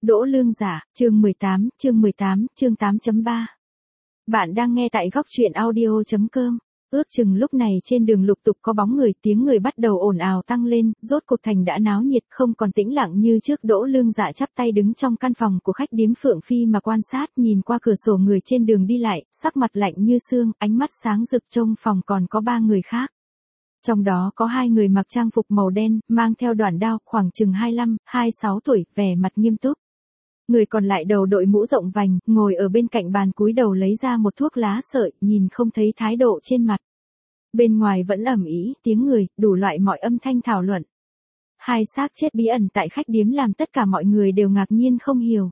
Đỗ Lương Giả, chương 18, chương 8.3. Bạn đang nghe tại góc truyện audio.com. Ước chừng lúc này trên đường lục tục có bóng người, tiếng người bắt đầu ồn ào tăng lên, rốt cuộc thành đã náo nhiệt, không còn tĩnh lặng như trước. Đỗ Lương Dạ chắp tay đứng trong căn phòng của khách điếm Phượng Phi mà quan sát, nhìn qua cửa sổ người trên đường đi lại, sắc mặt lạnh như xương, ánh mắt sáng rực. Trong phòng còn có 3 người khác. Trong đó có 2 người mặc trang phục màu đen, mang theo đoạn đao, khoảng chừng 25, 26 tuổi, vẻ mặt nghiêm túc. Người còn lại đầu đội mũ rộng vành, ngồi ở bên cạnh bàn cúi đầu lấy ra một thuốc lá sợi, nhìn không thấy thái độ trên mặt. Bên ngoài vẫn ầm ĩ tiếng người, đủ loại mọi âm thanh thảo luận. 2 xác chết bí ẩn tại khách điếm làm tất cả mọi người đều ngạc nhiên không hiểu.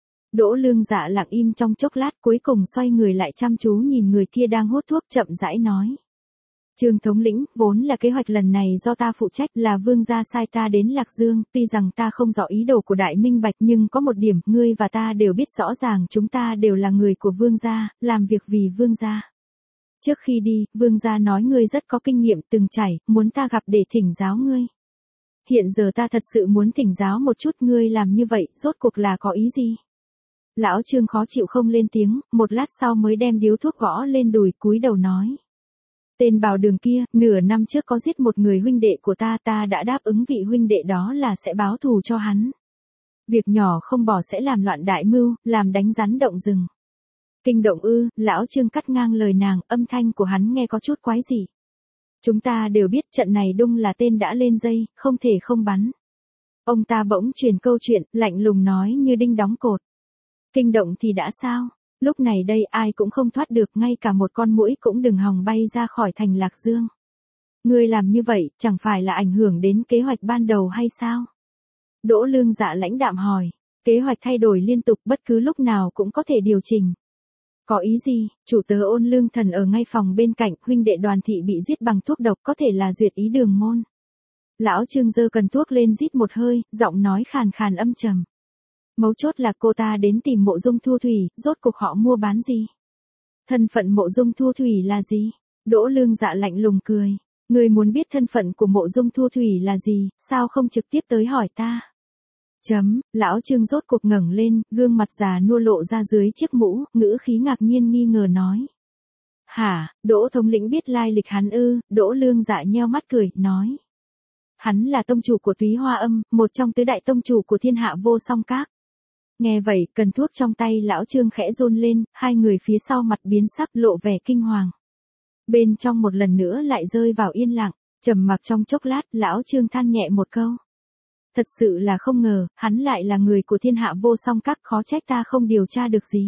Đỗ Lương Dạ lặng im trong chốc lát, cuối cùng xoay người lại chăm chú nhìn người kia đang hút thuốc, chậm rãi nói. Trương thống lĩnh, vốn là kế hoạch lần này do ta phụ trách, là vương gia sai ta đến Lạc Dương, tuy rằng ta không rõ ý đồ của đại minh bạch, nhưng có một điểm, ngươi và ta đều biết rõ ràng, chúng ta đều là người của vương gia, làm việc vì vương gia. Trước khi đi, vương gia nói ngươi rất có kinh nghiệm từng trải, muốn ta gặp để thỉnh giáo ngươi. Hiện giờ ta thật sự muốn thỉnh giáo một chút, ngươi làm như vậy, rốt cuộc là có ý gì? Lão Trương khó chịu không lên tiếng, một lát sau mới đem điếu thuốc gõ lên đùi, cúi đầu nói. Tên bào đường kia, nửa năm trước có giết một người huynh đệ của ta, ta đã đáp ứng vị huynh đệ đó là sẽ báo thù cho hắn. Việc nhỏ không bỏ sẽ làm loạn đại mưu, làm đánh rắn động rừng. Kinh động ư? Lão Trương cắt ngang lời nàng, âm thanh của hắn nghe có chút quái dị. Chúng ta đều biết trận này Đung là tên đã lên dây, không thể không bắn. Ông ta bỗng truyền câu chuyện, lạnh lùng nói như đinh đóng cột. Kinh động thì đã sao? Lúc này đây ai cũng không thoát được, ngay cả một con muỗi cũng đừng hòng bay ra khỏi thành Lạc Dương. Ngươi làm như vậy, chẳng phải là ảnh hưởng đến kế hoạch ban đầu hay sao? Đỗ Lương Dạ lãnh đạm hỏi. Kế hoạch thay đổi liên tục, bất cứ lúc nào cũng có thể điều chỉnh. Có ý gì? Chủ tớ Ôn Lương Thần ở ngay phòng bên cạnh, huynh đệ Đoàn Thị bị giết bằng thuốc độc, có thể là duyệt ý Đường Môn. Lão Trương giơ cần thuốc lên rít một hơi, giọng nói khàn khàn âm trầm. Mấu chốt là cô ta đến tìm Mộ Dung Thu Thủy, rốt cuộc họ mua bán gì? Thân phận Mộ Dung Thu Thủy là gì? Đỗ Lương Dạ lạnh lùng cười. Ngươi muốn biết thân phận của Mộ Dung Thu Thủy là gì, sao không trực tiếp tới hỏi ta? Lão Trương rốt cuộc ngẩng lên, gương mặt già nua lộ ra dưới chiếc mũ, ngữ khí ngạc nhiên nghi ngờ nói. Hả, Đỗ thống lĩnh biết lai lịch hắn ư? Đỗ Lương Dạ nheo mắt cười, nói. Hắn là tông chủ của Túy Hoa Âm, một trong tứ đại tông chủ của Thiên Hạ Vô Song Các. Nghe vậy, cần thuốc trong tay lão Trương khẽ run lên, 2 người phía sau mặt biến sắc, lộ vẻ kinh hoàng. Bên trong một lần nữa lại rơi vào yên lặng, trầm mặc trong chốc lát, lão Trương than nhẹ một câu. Thật sự là không ngờ, hắn lại là người của Thiên Hạ Vô Song Các, khó trách ta không điều tra được gì.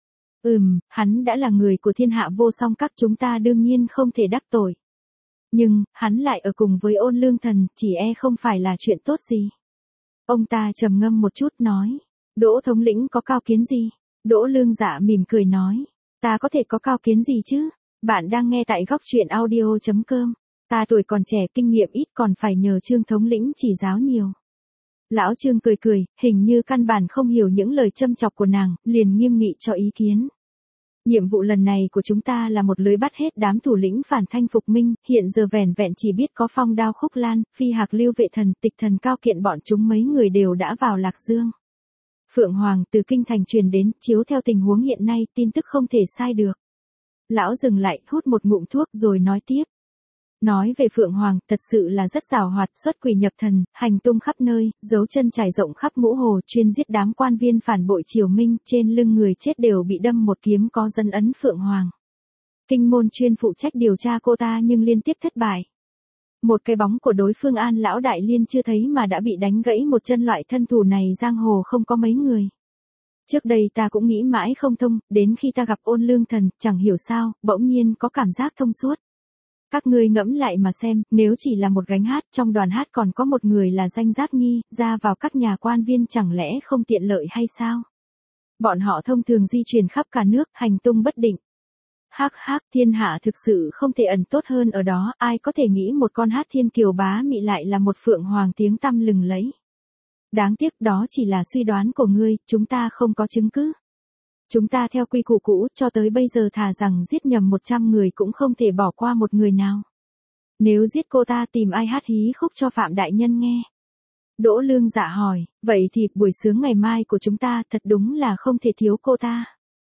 Hắn đã là người của Thiên Hạ Vô Song Các, chúng ta đương nhiên không thể đắc tội. Nhưng, hắn lại ở cùng với Ôn Lương Thần, chỉ e không phải là chuyện tốt gì. Ông ta trầm ngâm một chút nói. Đỗ thống lĩnh có cao kiến gì? Đỗ Lương Dạ mỉm cười nói. Ta có thể có cao kiến gì chứ? Bạn đang nghe tại góc truyện audio.com. Ta tuổi còn trẻ, kinh nghiệm ít, còn phải nhờ Trương thống lĩnh chỉ giáo nhiều. Lão Trương cười cười, hình như căn bản không hiểu những lời châm chọc của nàng, liền nghiêm nghị cho ý kiến. Nhiệm vụ lần này của chúng ta là một lưới bắt hết đám thủ lĩnh phản Thanh Phục Minh, hiện giờ vẻn vẹn chỉ biết có Phong Đao Khúc Lan, Phi Hạc Lưu Vệ Thần, Tịch Thần Cao Kiện, bọn chúng mấy người đều đã vào Lạc Dương. Phượng Hoàng từ kinh thành truyền đến, chiếu theo tình huống hiện nay, tin tức không thể sai được. Lão dừng lại, hút một ngụm thuốc rồi nói tiếp. Nói về Phượng Hoàng, thật sự là rất giàu hoạt, xuất quỷ nhập thần, hành tung khắp nơi, dấu chân trải rộng khắp ngũ hồ, chuyên giết đám quan viên phản bội triều Minh, trên lưng người chết đều bị đâm một kiếm có dấn ấn Phượng Hoàng. Kinh môn chuyên phụ trách điều tra cô ta nhưng liên tiếp thất bại. Một cái bóng của đối phương An lão đại liên chưa thấy mà đã bị đánh gãy một chân, loại thân thủ này giang hồ không có mấy người. Trước đây ta cũng nghĩ mãi không thông, đến khi ta gặp Ôn Lương Thần, chẳng hiểu sao, bỗng nhiên có cảm giác thông suốt. Các ngươi ngẫm lại mà xem, nếu chỉ là một gánh hát, trong đoàn hát còn có một người là Danh Giác Nhi, ra vào các nhà quan viên chẳng lẽ không tiện lợi hay sao? Bọn họ thông thường di chuyển khắp cả nước, hành tung bất định. Thiên hạ thực sự không thể ẩn tốt hơn ở đó, ai có thể nghĩ một con hát thiên kiều bá mị lại là một Phượng Hoàng tiếng tăm lừng lẫy. Đáng tiếc đó chỉ là suy đoán của ngươi, chúng ta không có chứng cứ. Chúng ta theo quy củ cũ, cho tới bây giờ thà rằng giết nhầm 100 người cũng không thể bỏ qua một người nào. Nếu giết cô ta tìm ai hát hí khúc cho Phạm đại nhân nghe. Đỗ Lương Dạ hỏi, vậy thì buổi sướng ngày mai của chúng ta thật đúng là không thể thiếu cô ta.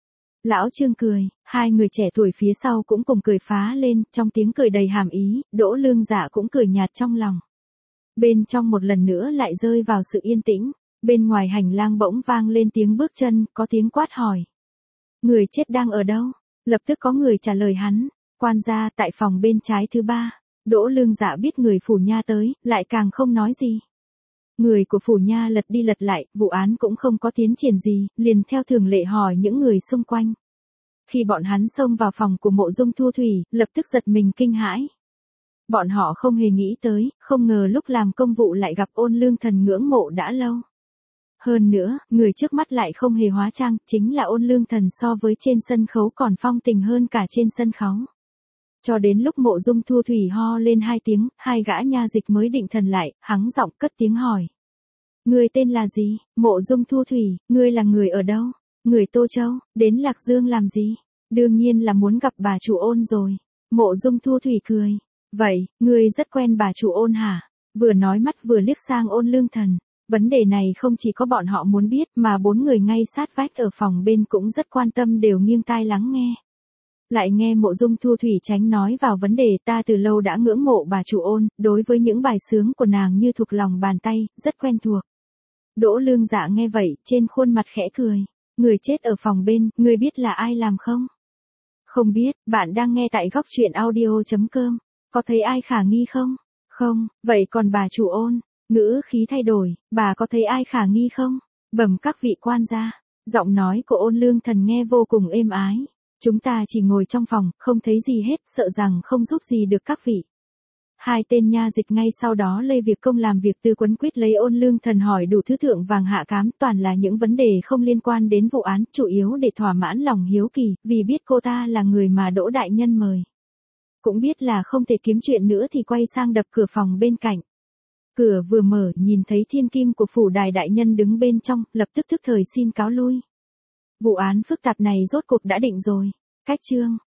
Lão Trương cười, hai người trẻ tuổi phía sau cũng cùng cười phá lên, trong tiếng cười đầy hàm ý, Đỗ Lương Dạ cũng cười nhạt trong lòng. Bên trong một lần nữa lại rơi vào sự yên tĩnh, bên ngoài hành lang bỗng vang lên tiếng bước chân, có tiếng quát hỏi. Người chết đang ở đâu? Lập tức có người trả lời hắn, quan gia tại phòng bên trái thứ 3. Đỗ Lương Dạ biết người phủ nha tới, lại càng không nói gì. Người của phủ nha lật đi lật lại, vụ án cũng không có tiến triển gì, liền theo thường lệ hỏi những người xung quanh. Khi bọn hắn xông vào phòng của Mộ Dung Thu Thủy, lập tức giật mình kinh hãi. Bọn họ không hề nghĩ tới, không ngờ lúc làm công vụ lại gặp Ôn Lương Thần ngưỡng mộ đã lâu. Hơn nữa, người trước mắt lại không hề hóa trang, chính là Ôn Lương Thần so với trên sân khấu còn phong tình hơn cả trên sân khấu. Cho đến lúc Mộ Dung Thu Thủy ho lên 2 tiếng, hai gã nha dịch mới định thần lại, hắng giọng cất tiếng hỏi. Người tên là gì? Mộ Dung Thu Thủy, ngươi là người ở đâu? Người Tô Châu, đến Lạc Dương làm gì? Đương nhiên là muốn gặp bà chủ Ôn rồi. Mộ Dung Thu Thủy cười. Vậy, ngươi rất quen bà chủ Ôn hả? Vừa nói mắt vừa liếc sang Ôn Lương Thần. Vấn đề này không chỉ có bọn họ muốn biết mà 4 người ngay sát vách ở phòng bên cũng rất quan tâm đều nghiêng tai lắng nghe. Lại nghe Mộ Dung Thu Thủy tránh nói vào vấn đề ta từ lâu đã ngưỡng mộ bà chủ Ôn, đối với những bài sướng của nàng như thuộc lòng bàn tay, rất quen thuộc. Đỗ Lương Dạ nghe vậy, trên khuôn mặt khẽ cười. Người chết ở phòng bên, ngươi biết là ai làm không? Không biết, bạn đang nghe tại góc truyện audio.com. Có thấy ai khả nghi không? Không, vậy còn bà chủ Ôn? Ngữ khí thay đổi, bà có thấy ai khả nghi không? Bẩm các vị quan gia. Giọng nói của Ôn Lương Thần nghe vô cùng êm ái. Chúng ta chỉ ngồi trong phòng, không thấy gì hết, sợ rằng không giúp gì được các vị. Hai tên nha dịch ngay sau đó lây việc công làm việc tư quấn quýt lấy Ôn Lương Thần hỏi đủ thứ thượng vàng hạ cám, toàn là những vấn đề không liên quan đến vụ án, chủ yếu để thỏa mãn lòng hiếu kỳ, vì biết cô ta là người mà Đỗ đại nhân mời. Cũng biết là không thể kiếm chuyện nữa thì quay sang đập cửa phòng bên cạnh. Cửa vừa mở, nhìn thấy thiên kim của phủ đài đại nhân đứng bên trong, lập tức thức thời xin cáo lui. Vụ án phức tạp này rốt cuộc đã định rồi. Cách chương